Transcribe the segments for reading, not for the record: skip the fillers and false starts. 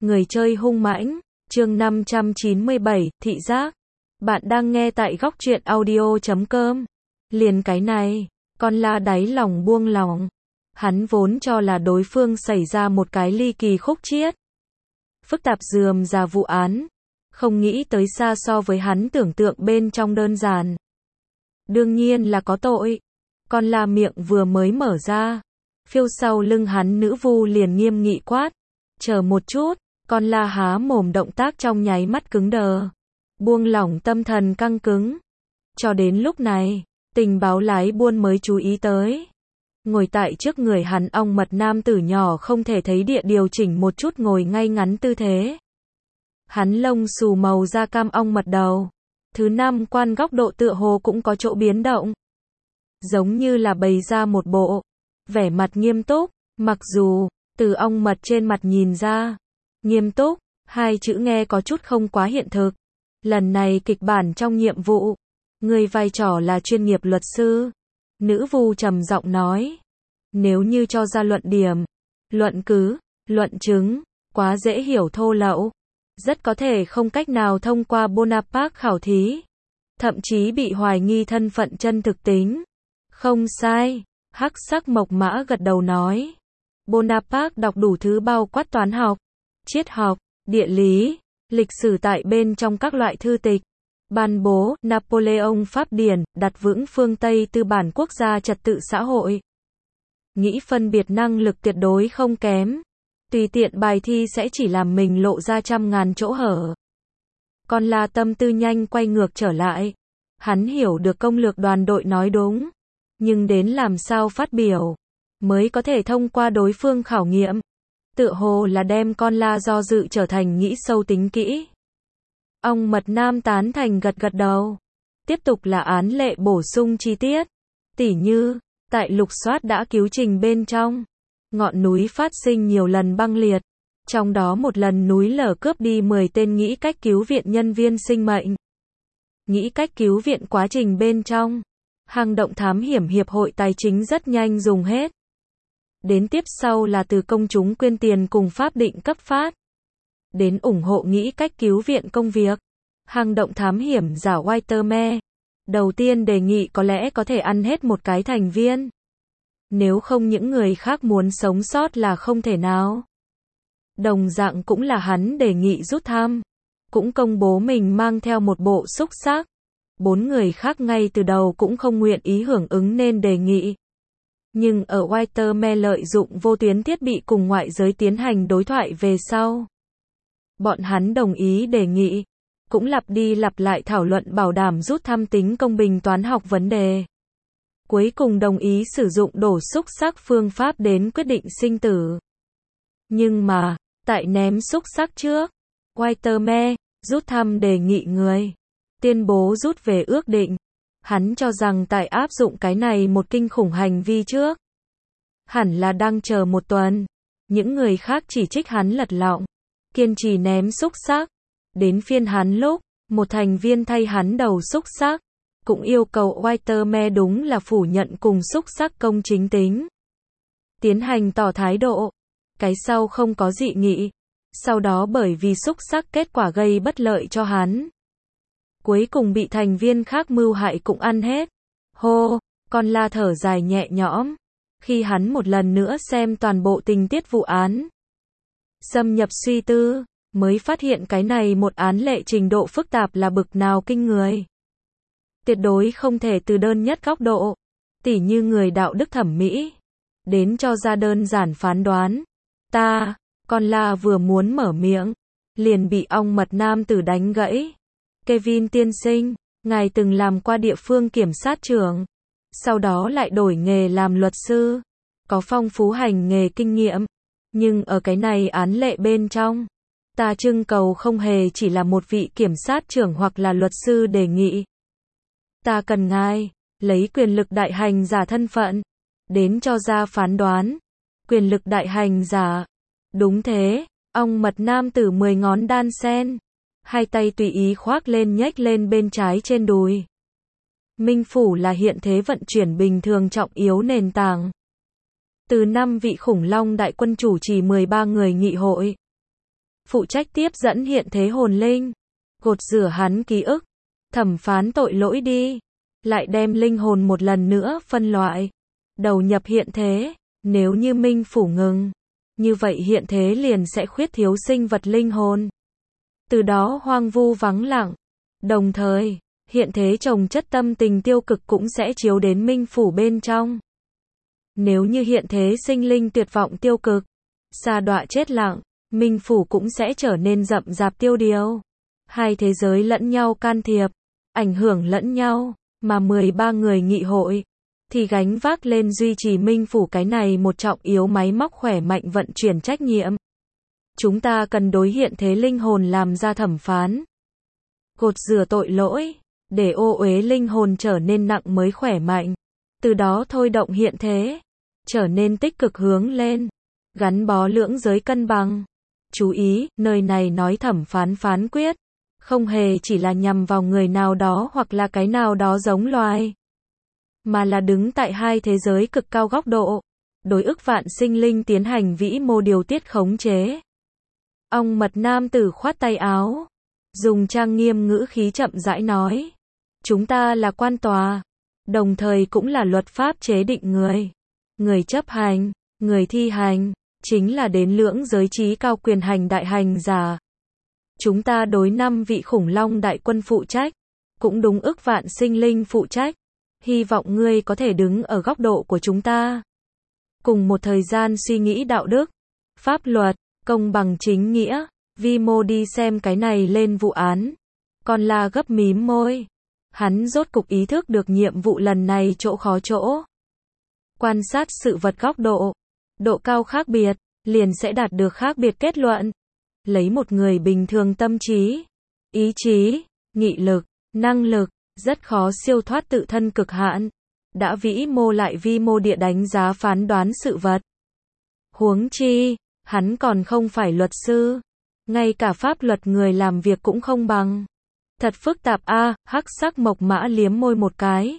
Người chơi hung mãnh, chương 597, thị giác. Bạn đang nghe tại góc truyện audio.com. Liền cái này, con La đáy lòng buông lỏng. Hắn vốn cho là đối phương xảy ra một cái ly kỳ khúc chiết. Phức tạp rườm rà vụ án. Không nghĩ tới xa so với hắn tưởng tượng bên trong đơn giản. Đương nhiên là có tội. Con La miệng vừa mới mở ra. Phiêu sau lưng hắn nữ vu liền nghiêm nghị quát. Chờ một chút. Con La há mồm, động tác trong nháy mắt cứng đờ. Buông lỏng tâm thần căng cứng. Cho đến lúc này, tình báo lái buôn mới chú ý tới. Ngồi tại trước người hắn ong mật nam tử nhỏ không thể thấy địa điều chỉnh một chút ngồi ngay ngắn tư thế. Hắn lông xù màu da cam ong mật đầu. Thứ năm quan góc độ tựa hồ cũng có chỗ biến động. Giống như là bày ra một bộ vẻ mặt nghiêm túc, mặc dù từ ong mật trên mặt nhìn ra, nghiêm túc, hai chữ nghe có chút không quá hiện thực. Lần này kịch bản trong nhiệm vụ, người vai trò là chuyên nghiệp luật sư. Nữ vu trầm giọng nói. Nếu như cho ra luận điểm, luận cứ, luận chứng, quá dễ hiểu thô lậu. Rất có thể không cách nào thông qua Bonaparte khảo thí. Thậm chí bị hoài nghi thân phận chân thực tính. Không sai, hắc sắc mộc mã gật đầu nói. Bonaparte đọc đủ thứ bao quát toán học, triết học, địa lý, lịch sử tại bên trong các loại thư tịch. Ban bố Napoleon Pháp điển, đặt vững phương Tây tư bản quốc gia trật tự xã hội. Nghĩ phân biệt năng lực tuyệt đối không kém. Tùy tiện bài thi sẽ chỉ làm mình lộ ra trăm ngàn chỗ hở. Con La tâm tư nhanh quay ngược trở lại. Hắn hiểu được công lược đoàn đội nói đúng. Nhưng đến làm sao phát biểu mới có thể thông qua đối phương khảo nghiệm. Tựa hồ là đem con La do dự trở thành nghĩ sâu tính kỹ. Ong mật nam tán thành gật gật đầu. Tiếp tục là án lệ bổ sung chi tiết. Tỉ như, tại lục soát đã cứu trình bên trong, ngọn núi phát sinh nhiều lần băng liệt. Trong đó một lần núi lở cướp đi 10 tên nghĩ cách cứu viện nhân viên sinh mệnh. Nghĩ cách cứu viện quá trình bên trong, hang động thám hiểm hiệp hội tài chính rất nhanh dùng hết. Đến tiếp sau là từ công chúng quyên tiền cùng pháp định cấp phát. Đến ủng hộ nghĩ cách cứu viện công việc. Hang động thám hiểm giả Whitermere. Đầu tiên đề nghị có lẽ có thể ăn hết một cái thành viên. Nếu không những người khác muốn sống sót là không thể nào. Đồng dạng cũng là hắn đề nghị rút thăm. Cũng công bố mình mang theo một bộ xúc xác. 4 người khác ngay từ đầu cũng không nguyện ý hưởng ứng nên đề nghị. Nhưng ở Whitermere lợi dụng vô tuyến thiết bị cùng ngoại giới tiến hành đối thoại về sau. Bọn hắn đồng ý đề nghị. Cũng lặp đi lặp lại thảo luận bảo đảm rút thăm tính công bình toán học vấn đề. Cuối cùng đồng ý sử dụng đổ xúc xác phương pháp đến quyết định sinh tử. Nhưng mà, tại ném xúc xác trước, Whitermere rút thăm đề nghị người tuyên bố rút về ước định. Hắn cho rằng tại áp dụng cái này một kinh khủng hành vi trước, hẳn là đang chờ một tuần. Những người khác chỉ trích hắn lật lọng, kiên trì ném xúc xác. Đến phiên hắn lúc, một thành viên thay hắn đầu xúc xác, cũng yêu cầu Whitermere đúng là phủ nhận cùng xúc xác công chính tính. Tiến hành tỏ thái độ. Cái sau không có dị nghị. Sau đó bởi vì xúc xác kết quả gây bất lợi cho hắn. Cuối cùng bị thành viên khác mưu hại cũng ăn hết. Hô, con La thở dài nhẹ nhõm. Khi hắn một lần nữa xem toàn bộ tình tiết vụ án. Xâm nhập suy tư. Mới phát hiện cái này một án lệ trình độ phức tạp là bực nào kinh người. Tuyệt đối không thể từ đơn nhất góc độ, tỉ như người đạo đức thẩm mỹ, đến cho ra đơn giản phán đoán. Con La vừa muốn mở miệng, liền bị ong mật nam tử đánh gãy. Kevin tiên sinh, ngài từng làm qua địa phương kiểm sát trưởng, sau đó lại đổi nghề làm luật sư, có phong phú hành nghề kinh nghiệm, nhưng ở cái này án lệ bên trong, ta trưng cầu không hề chỉ là một vị kiểm sát trưởng hoặc là luật sư đề nghị. Ta cần ngài, lấy quyền lực đại hành giả thân phận, đến cho ra phán đoán. Quyền lực đại hành giả. Đúng thế, ong mật nam tử 10 ngón đan sen. Hai tay tùy ý khoác lên nhếch lên bên trái trên đùi. Minh phủ là hiện thế vận chuyển bình thường trọng yếu nền tảng. Từ 5 vị khủng long đại quân chủ trì 13 người nghị hội. phụ trách tiếp dẫn hiện thế hồn linh, gột rửa hắn ký ức, thẩm phán tội lỗi đi, lại đem linh hồn một lần nữa phân loại, đầu nhập hiện thế. Nếu như minh phủ ngừng, như vậy hiện thế liền sẽ khuyết thiếu sinh vật linh hồn, từ đó hoang vu vắng lặng. Đồng thời, hiện thế trồng chất tâm tình tiêu cực cũng sẽ chiếu đến minh phủ bên trong. Nếu như hiện thế sinh linh tuyệt vọng tiêu cực, sa đọa chết lặng, minh phủ cũng sẽ trở nên rậm rạp tiêu điều. Hai thế giới lẫn nhau can thiệp, ảnh hưởng lẫn nhau, mà 13 người nghị hội thì gánh vác lên duy trì minh phủ cái này một trọng yếu máy móc khỏe mạnh vận chuyển trách nhiệm. Chúng ta cần đối hiện thế linh hồn làm ra thẩm phán, gột rửa tội lỗi, để ô uế linh hồn trở nên nặng mới khỏe mạnh, từ đó thôi động hiện thế trở nên tích cực hướng lên, gắn bó lưỡng giới cân bằng. Chú ý, nơi này nói thẩm phán phán quyết, không hề chỉ là nhằm vào người nào đó hoặc là cái nào đó giống loài, mà là đứng tại hai thế giới cực cao góc độ, đối ức vạn sinh linh tiến hành vĩ mô điều tiết khống chế. Ong mật nam tử khoát tay áo, dùng trang nghiêm ngữ khí chậm rãi nói, chúng ta là quan tòa, đồng thời cũng là luật pháp chế định người. Người chấp hành, người thi hành, chính là đến lưỡng giới trí cao quyền hành đại hành giả. Chúng ta đối 5 vị khủng long đại quân phụ trách, cũng đúng ức vạn sinh linh phụ trách. Hy vọng ngươi có thể đứng ở góc độ của chúng ta. Cùng một thời gian suy nghĩ đạo đức, pháp luật, công bằng chính nghĩa, vi mô đi xem cái này lên vụ án. Con la gấp mím môi. Hắn rốt cục ý thức được nhiệm vụ lần này chỗ khó chỗ. Quan sát sự vật góc độ, độ cao khác biệt, liền sẽ đạt được khác biệt kết luận. Lấy một người bình thường tâm trí, ý chí, nghị lực, năng lực, rất khó siêu thoát tự thân cực hạn, đã vĩ mô lại vi mô địa đánh giá phán đoán sự vật. Huống chi, hắn còn không phải luật sư, ngay cả pháp luật người làm việc cũng không bằng. Thật phức tạp a. Hắc sắc mộc mã liếm môi một cái.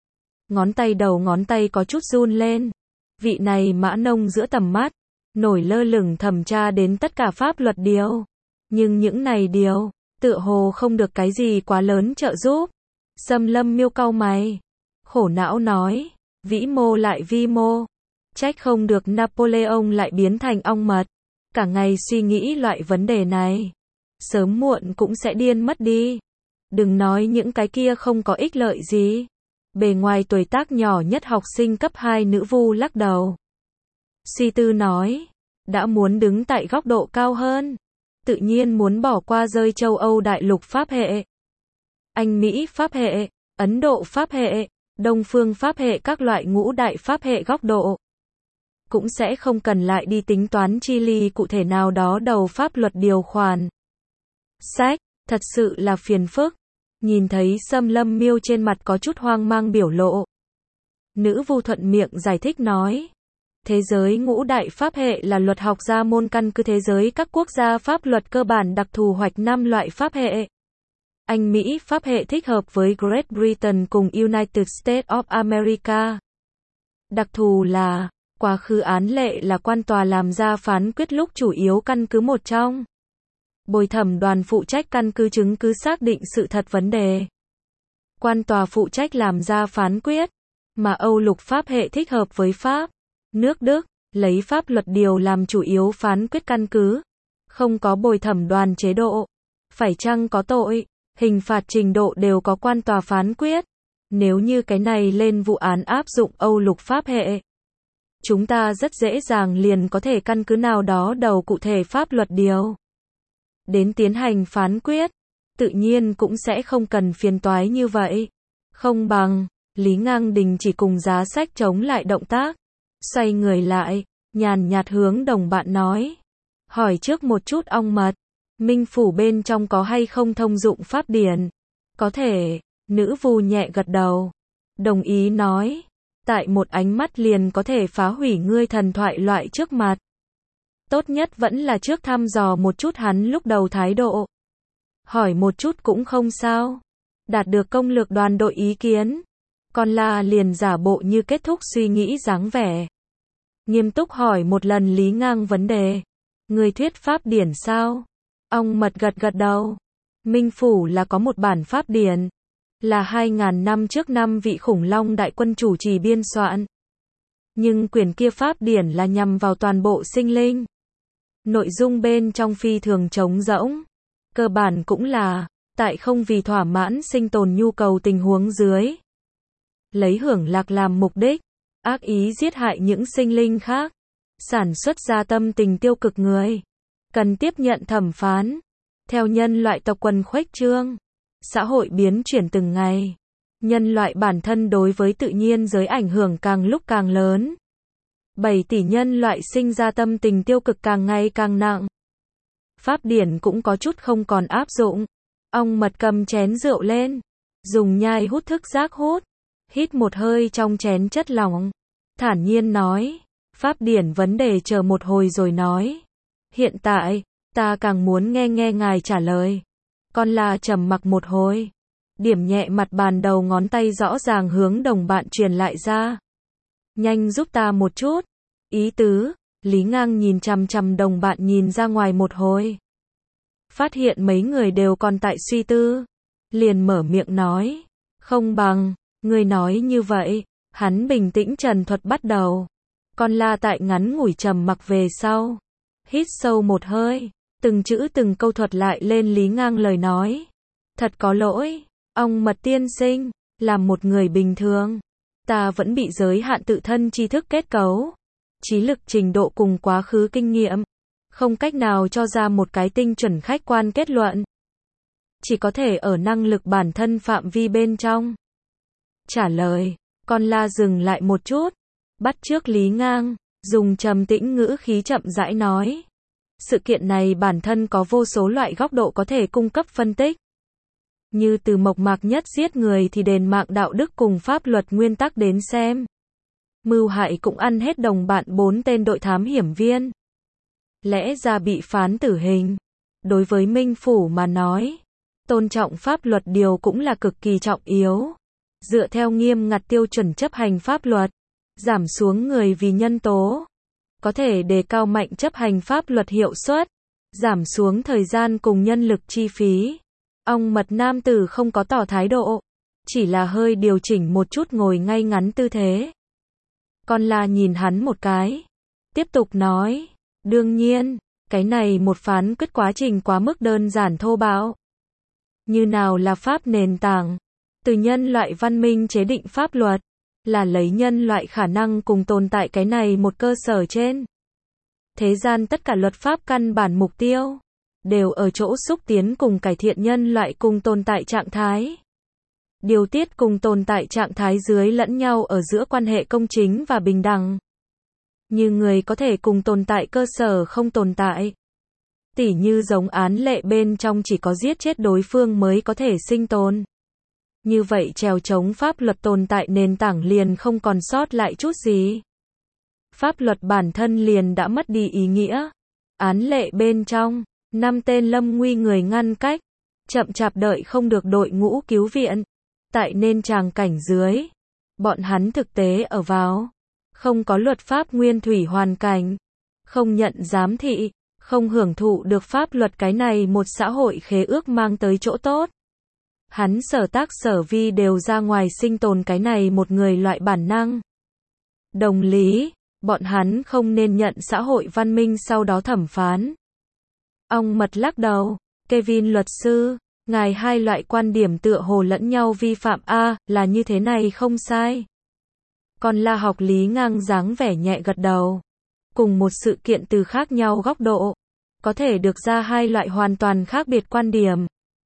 Đầu ngón tay có chút run lên. Vị này mã nông giữa tầm mắt, nổi lơ lửng thẩm tra đến tất cả pháp luật điều. Nhưng những này điều, tựa hồ không được cái gì quá lớn trợ giúp. Xâm Lâm Miêu cau mày, khổ não nói, vĩ mô lại vi mô. Trách không được Napoleon lại biến thành ong mật. Cả ngày suy nghĩ loại vấn đề này, sớm muộn cũng sẽ điên mất đi. Đừng nói những cái kia không có ích lợi gì. Bề ngoài tuổi tác nhỏ nhất học sinh cấp 2 nữ vu lắc đầu. Suy tư nói, đã muốn đứng tại góc độ cao hơn, tự nhiên muốn bỏ qua rơi châu Âu đại lục pháp hệ, Anh Mỹ pháp hệ, Ấn Độ pháp hệ, Đông phương pháp hệ các loại ngũ đại pháp hệ góc độ. Cũng sẽ không cần lại đi tính toán chi ly cụ thể nào đó đầu pháp luật điều khoản. Sách, thật sự là phiền phức. Nhìn thấy Xâm Lâm Miêu trên mặt có chút hoang mang biểu lộ. Nữ vu thuận miệng giải thích nói. Thế giới ngũ đại pháp hệ là luật học gia môn căn cứ thế giới các quốc gia pháp luật cơ bản đặc thù hoạch 5 loại pháp hệ. Anh Mỹ pháp hệ thích hợp với Great Britain cùng United States of America. Đặc thù là, quá khứ án lệ là quan tòa làm ra phán quyết lúc chủ yếu căn cứ một trong. Bồi thẩm đoàn phụ trách căn cứ chứng cứ xác định sự thật vấn đề. Quan tòa phụ trách làm ra phán quyết, mà Âu lục pháp hệ thích hợp với Pháp, nước Đức, lấy pháp luật điều làm chủ yếu phán quyết căn cứ. Không có bồi thẩm đoàn chế độ. Phải chăng có tội, hình phạt trình độ đều có quan tòa phán quyết. Nếu như cái này lên vụ án áp dụng Âu lục pháp hệ, chúng ta rất dễ dàng liền có thể căn cứ nào đó đầu cụ thể pháp luật điều đến tiến hành phán quyết, tự nhiên cũng sẽ không cần phiền toái như vậy. Không bằng, Lý Ngang Đình chỉ cùng giá sách chống lại động tác, xoay người lại, nhàn nhạt hướng đồng bạn nói. Hỏi trước một chút ong mật, minh phủ bên trong có hay không thông dụng pháp điển? Có thể, nữ vu nhẹ gật đầu. Đồng ý nói, tại một ánh mắt liền có thể phá hủy ngươi thần thoại loại trước mặt. Tốt nhất vẫn là trước thăm dò một chút hắn lúc đầu thái độ. Hỏi một chút cũng không sao. Đạt được công lược đoàn đội ý kiến. Con la liền giả bộ như kết thúc suy nghĩ dáng vẻ. Nghiêm túc hỏi một lần Lý Ngang vấn đề. Người thuyết pháp điển sao? Ông Mật gật gật đầu. Minh Phủ là có một bản pháp điển, là 2.000 năm trước năm vị khủng long đại quân chủ trì biên soạn. Nhưng quyển kia pháp điển là nhằm vào toàn bộ sinh linh. Nội dung bên trong phi thường trống rỗng. Cơ bản cũng là, tại không vì thỏa mãn sinh tồn nhu cầu tình huống dưới. Lấy hưởng lạc làm mục đích, ác ý giết hại những sinh linh khác. Sản xuất ra tâm tình tiêu cực người. Cần tiếp nhận thẩm phán. Theo nhân loại tộc quần khuếch trương. Xã hội biến chuyển từng ngày. Nhân loại bản thân đối với tự nhiên giới ảnh hưởng càng lúc càng lớn. 7 tỷ nhân loại sinh ra tâm tình tiêu cực càng ngày càng nặng. Pháp điển cũng có chút không còn áp dụng. Ông Mật cầm chén rượu lên. Dùng nhai hút thức giác hút. Hít một hơi trong chén chất lỏng. Thản nhiên nói. Pháp điển vấn đề chờ một hồi rồi nói. Hiện tại, ta càng muốn nghe ngài trả lời. Con La trầm mặc một hồi. Điểm nhẹ mặt bàn đầu ngón tay rõ ràng hướng đồng bạn truyền lại ra. Nhanh giúp ta một chút. Ý tứ, Lý Ngang nhìn chằm chằm đồng bạn nhìn ra ngoài một hồi. Phát hiện mấy người đều còn tại suy tư. Liền mở miệng nói. Không bằng, người nói như vậy. Hắn bình tĩnh trần thuật bắt đầu. Con La tại ngắn ngủi trầm mặc về sau. Hít sâu một hơi. Từng chữ từng câu thuật lại lên Lý Ngang lời nói. Thật có lỗi. Ông Mật tiên sinh, là một người bình thường. Ta vẫn bị giới hạn tự thân tri thức kết cấu. Trí lực trình độ cùng quá khứ kinh nghiệm. Không cách nào cho ra một cái tinh chuẩn khách quan kết luận. Chỉ có thể ở năng lực bản thân phạm vi bên trong. Trả lời, con La dừng lại một chút. Bắt chước Lý Ngang, dùng trầm tĩnh ngữ khí chậm rãi nói. Sự kiện này bản thân có vô số loại góc độ có thể cung cấp phân tích. Như từ mộc mạc nhất giết người thì đền mạng đạo đức cùng pháp luật nguyên tắc đến xem. Mưu hại cũng ăn hết đồng bạn 4 tên đội thám hiểm viên. Lẽ ra bị phán tử hình. Đối với Minh Phủ mà nói, tôn trọng pháp luật điều cũng là cực kỳ trọng yếu. Dựa theo nghiêm ngặt tiêu chuẩn chấp hành pháp luật, giảm xuống người vì nhân tố. Có thể đề cao mạnh chấp hành pháp luật hiệu suất, giảm xuống thời gian cùng nhân lực chi phí. Ông Mật nam tử không có tỏ thái độ, chỉ là hơi điều chỉnh một chút ngồi ngay ngắn tư thế. Con La nhìn hắn một cái, tiếp tục nói, đương nhiên, cái này một phán quyết quá trình quá mức đơn giản thô bạo. Như nào là pháp nền tảng, từ nhân loại văn minh chế định pháp luật, là lấy nhân loại khả năng cùng tồn tại cái này một cơ sở trên. Thế gian tất cả luật pháp căn bản mục tiêu đều ở chỗ xúc tiến cùng cải thiện nhân loại cùng tồn tại trạng thái. Điều tiết cùng tồn tại trạng thái dưới lẫn nhau ở giữa quan hệ công chính và bình đẳng. Như người có thể cùng tồn tại cơ sở không tồn tại. Tỉ như giống án lệ bên trong chỉ có giết chết đối phương mới có thể sinh tồn. Như vậy trèo chống pháp luật tồn tại nền tảng liền không còn sót lại chút gì. Pháp luật bản thân liền đã mất đi ý nghĩa. Án lệ bên trong, 5 tên lâm nguy người ngăn cách, chậm chạp đợi không được đội ngũ cứu viện. Tại nên tràng cảnh dưới, bọn hắn thực tế ở vào, không có luật pháp nguyên thủy hoàn cảnh, không nhận giám thị, không hưởng thụ được pháp luật cái này một xã hội khế ước mang tới chỗ tốt. Hắn sở tác sở vi đều ra ngoài sinh tồn cái này một người loại bản năng. Đồng lý, bọn hắn không nên nhận xã hội văn minh sau đó thẩm phán. Ông Mật lắc đầu, Kevin luật sư, ngài hai loại quan điểm tựa hồ lẫn nhau vi phạm là như thế này không sai. Còn La học Lý Ngang dáng vẻ nhẹ gật đầu. Cùng một sự kiện từ khác nhau góc độ, có thể được ra hai loại hoàn toàn khác biệt quan điểm.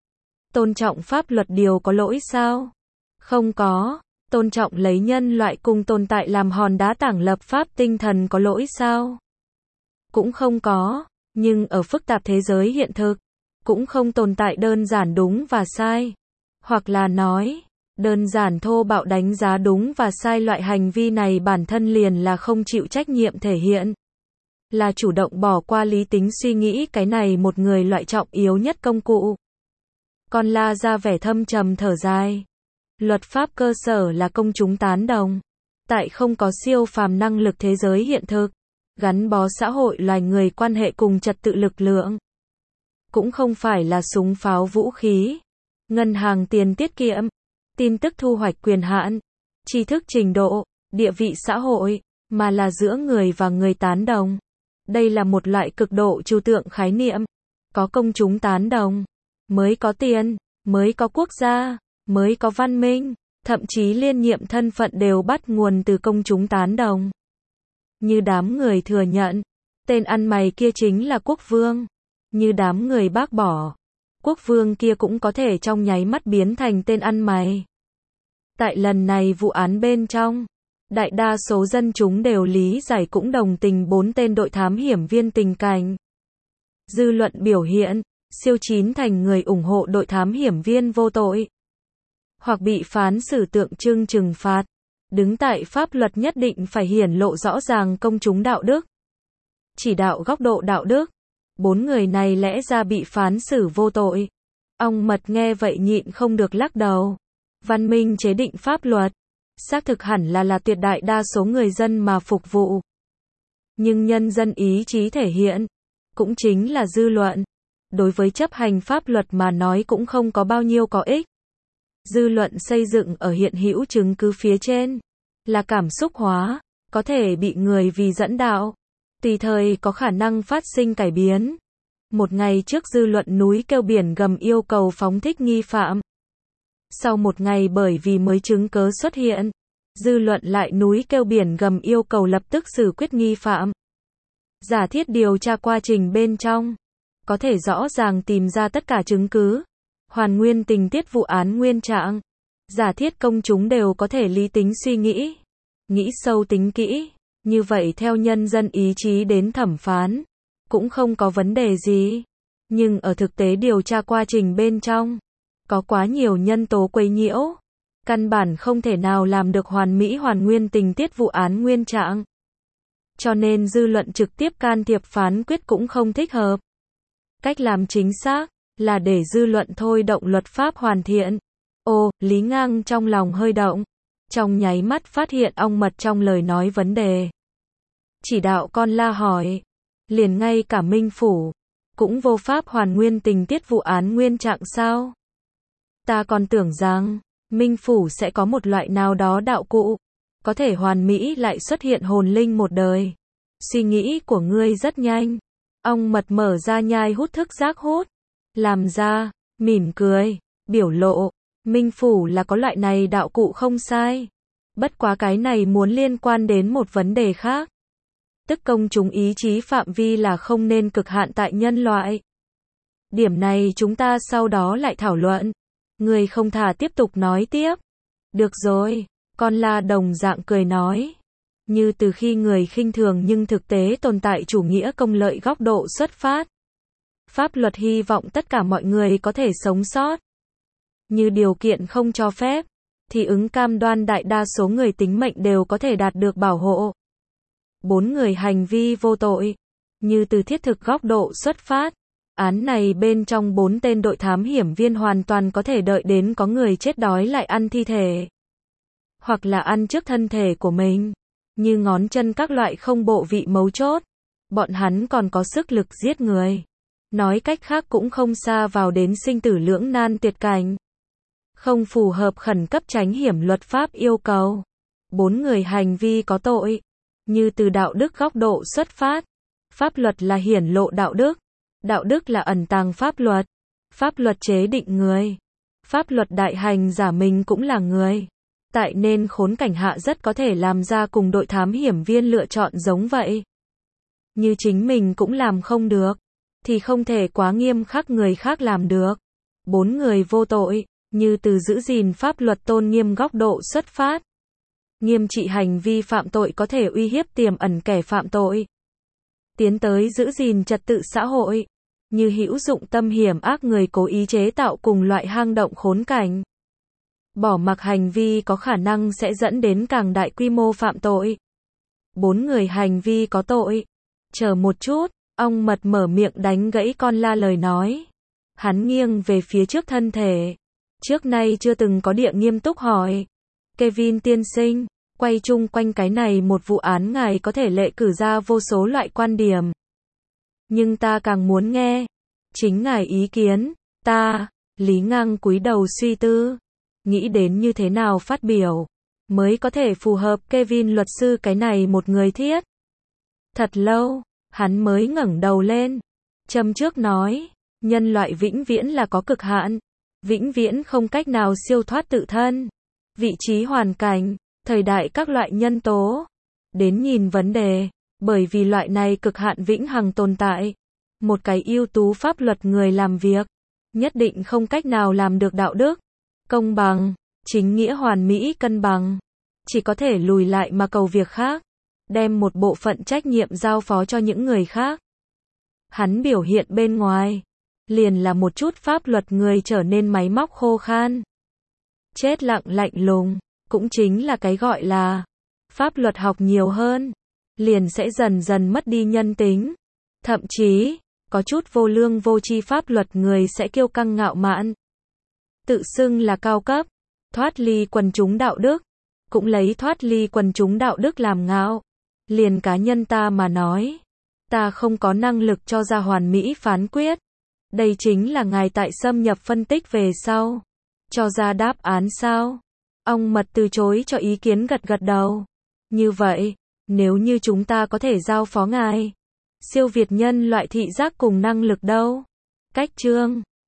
Tôn trọng pháp luật điều có lỗi sao? Không có. Tôn trọng lấy nhân loại cùng tồn tại làm hòn đá tảng lập pháp tinh thần có lỗi sao? Cũng không có. Nhưng ở phức tạp thế giới hiện thực, cũng không tồn tại đơn giản đúng và sai. Hoặc là nói, đơn giản thô bạo đánh giá đúng và sai loại hành vi này bản thân liền là không chịu trách nhiệm thể hiện. Là chủ động bỏ qua lý tính suy nghĩ cái này một người loại trọng yếu nhất công cụ. Con La ra vẻ thâm trầm thở dài. Luật pháp cơ sở là công chúng tán đồng. Tại không có siêu phàm năng lực thế giới hiện thực, gắn bó xã hội loài người quan hệ cùng trật tự lực lượng. cũng không phải là súng pháo vũ khí, ngân hàng tiền tiết kiệm, tin tức thu hoạch quyền hạn, tri thức trình độ, địa vị xã hội, mà là giữa người và người tán đồng. Đây là một loại cực độ trừu tượng khái niệm. Có công chúng tán đồng, mới có tiền, mới có quốc gia, mới có văn minh, thậm chí liên nhiệm thân phận đều bắt nguồn từ công chúng tán đồng. Như đám người thừa nhận, tên ăn mày kia chính là quốc vương. Như đám người bác bỏ, quốc vương kia cũng có thể trong nháy mắt biến thành tên ăn mày. Tại lần này vụ án bên trong, đại đa số dân chúng đều lý giải cũng đồng tình 4 tên đội thám hiểm viên tình cảnh. Dư luận biểu hiện, siêu chín thành người ủng hộ đội thám hiểm viên vô tội, hoặc bị phán xử tượng trưng trừng phạt. Đứng tại pháp luật nhất định phải hiển lộ rõ ràng công chúng đạo đức. Chỉ đạo góc độ đạo đức, 4 người này lẽ ra bị phán xử vô tội. Ông Mật nghe vậy nhịn không được lắc đầu. Văn minh chế định pháp luật, xác thực hẳn là tuyệt đại đa số người dân mà phục vụ. Nhưng nhân dân ý chí thể hiện, cũng chính là dư luận, đối với chấp hành pháp luật mà nói cũng không có bao nhiêu có ích. Dư luận xây dựng ở hiện hữu chứng cứ phía trên, là cảm xúc hóa, có thể bị người vì dẫn đạo, tùy thời có khả năng phát sinh cải biến. Một ngày trước dư luận núi kêu biển gầm yêu cầu phóng thích nghi phạm. Sau một ngày bởi vì mới chứng cớ xuất hiện, dư luận lại núi kêu biển gầm yêu cầu lập tức xử quyết nghi phạm. Giả thiết điều tra quá trình bên trong, có thể rõ ràng tìm ra tất cả chứng cứ, hoàn nguyên tình tiết vụ án nguyên trạng. Giả thiết công chúng đều có thể lý tính suy nghĩ, nghĩ sâu tính kỹ, như vậy theo nhân dân ý chí đến thẩm phán, cũng không có vấn đề gì. Nhưng ở thực tế điều tra quá trình bên trong, có quá nhiều nhân tố quấy nhiễu, căn bản không thể nào làm được hoàn mỹ hoàn nguyên tình tiết vụ án nguyên trạng. Cho nên dư luận trực tiếp can thiệp phán quyết cũng không thích hợp. Cách làm chính xác là để dư luận thôi động luật pháp hoàn thiện. Ô, Lý Ngang trong lòng hơi động, trong nháy mắt phát hiện ong mật trong lời nói vấn đề. Chỉ đạo con la hỏi, liền ngay cả Minh Phủ cũng vô pháp hoàn nguyên tình tiết vụ án nguyên trạng sao? Ta còn tưởng rằng Minh Phủ sẽ có một loại nào đó đạo cụ, có thể hoàn mỹ lại xuất hiện hồn linh một đời. Suy nghĩ của ngươi rất nhanh. Ong mật mở ra nhai hút thức giác hút, làm ra, mỉm cười, biểu lộ, Minh Phủ là có loại này đạo cụ không sai. Bất quá cái này muốn liên quan đến một vấn đề khác. Tức công chúng ý chí phạm vi là không nên cực hạn tại nhân loại. Điểm này chúng ta sau đó lại thảo luận. Người không thả tiếp tục nói tiếp. Được rồi, con la đồng dạng cười nói. Như từ khi người khinh thường nhưng thực tế tồn tại chủ nghĩa công lợi góc độ xuất phát. Pháp luật hy vọng tất cả mọi người có thể sống sót. Như điều kiện không cho phép, thì ứng cam đoan đại đa số người tính mệnh đều có thể đạt được bảo hộ. 4 người hành vi vô tội. Như từ thiết thực góc độ xuất phát, án này bên trong 4 tên đội thám hiểm viên hoàn toàn có thể đợi đến có người chết đói lại ăn thi thể. Hoặc là ăn trước thân thể của mình. Như ngón chân các loại không bộ vị mấu chốt. Bọn hắn còn có sức lực giết người. Nói cách khác cũng không xa vào đến sinh tử lưỡng nan tuyệt cảnh. Không phù hợp khẩn cấp tránh hiểm luật pháp yêu cầu. 4 người hành vi có tội. Như từ đạo đức góc độ xuất phát. Pháp luật là hiển lộ đạo đức. Đạo đức là ẩn tàng pháp luật. Pháp luật chế định người. Pháp luật đại hành giả mình cũng là người. Tại nên khốn cảnh hạ rất có thể làm ra cùng đội thám hiểm viên lựa chọn giống vậy. Như chính mình cũng làm không được, thì không thể quá nghiêm khắc người khác làm được. 4 người vô tội, như từ giữ gìn pháp luật tôn nghiêm góc độ xuất phát. Nghiêm trị hành vi phạm tội có thể uy hiếp tiềm ẩn kẻ phạm tội. Tiến tới giữ gìn trật tự xã hội, như hữu dụng tâm hiểm ác người cố ý chế tạo cùng loại hang động khốn cảnh. Bỏ mặc hành vi có khả năng sẽ dẫn đến càng đại quy mô phạm tội. 4 người hành vi có tội. Chờ một chút, ong mật mở miệng đánh gãy con la lời nói. Hắn nghiêng về phía trước thân thể. Trước nay chưa từng có địa nghiêm túc hỏi. Kevin tiên sinh, quay chung quanh cái này một vụ án ngài có thể lệ cử ra vô số loại quan điểm. Nhưng ta càng muốn nghe. Chính ngài ý kiến, ta, Lý Ngang cúi đầu suy tư, nghĩ đến như thế nào phát biểu, mới có thể phù hợp Kevin luật sư cái này một người thiết. Thật lâu, hắn mới ngẩng đầu lên, châm trước nói, nhân loại vĩnh viễn là có cực hạn, vĩnh viễn không cách nào siêu thoát tự thân, vị trí hoàn cảnh, thời đại các loại nhân tố, đến nhìn vấn đề, bởi vì loại này cực hạn vĩnh hằng tồn tại. Một cái ưu tú pháp luật người làm việc, nhất định không cách nào làm được đạo đức, công bằng, chính nghĩa hoàn mỹ cân bằng, chỉ có thể lùi lại mà cầu việc khác, đem một bộ phận trách nhiệm giao phó cho những người khác. Hắn biểu hiện bên ngoài, liền là một chút pháp luật người trở nên máy móc khô khan, chết lặng lạnh lùng, cũng chính là cái gọi là pháp luật học nhiều hơn, liền sẽ dần dần mất đi nhân tính, thậm chí có chút vô lương vô tri pháp luật người sẽ kiêu căng ngạo mạn, tự xưng là cao cấp, thoát ly quần chúng đạo đức, cũng lấy thoát ly quần chúng đạo đức làm ngạo. Liền cá nhân ta mà nói, ta không có năng lực cho ra hoàn mỹ phán quyết. Đây chính là ngài tại xâm nhập phân tích về sau, cho ra đáp án sao? Ong Mật từ chối cho ý kiến gật gật đầu. Như vậy, nếu như chúng ta có thể giao phó ngài siêu việt nhân loại thị giác cùng năng lực đâu? Cách chương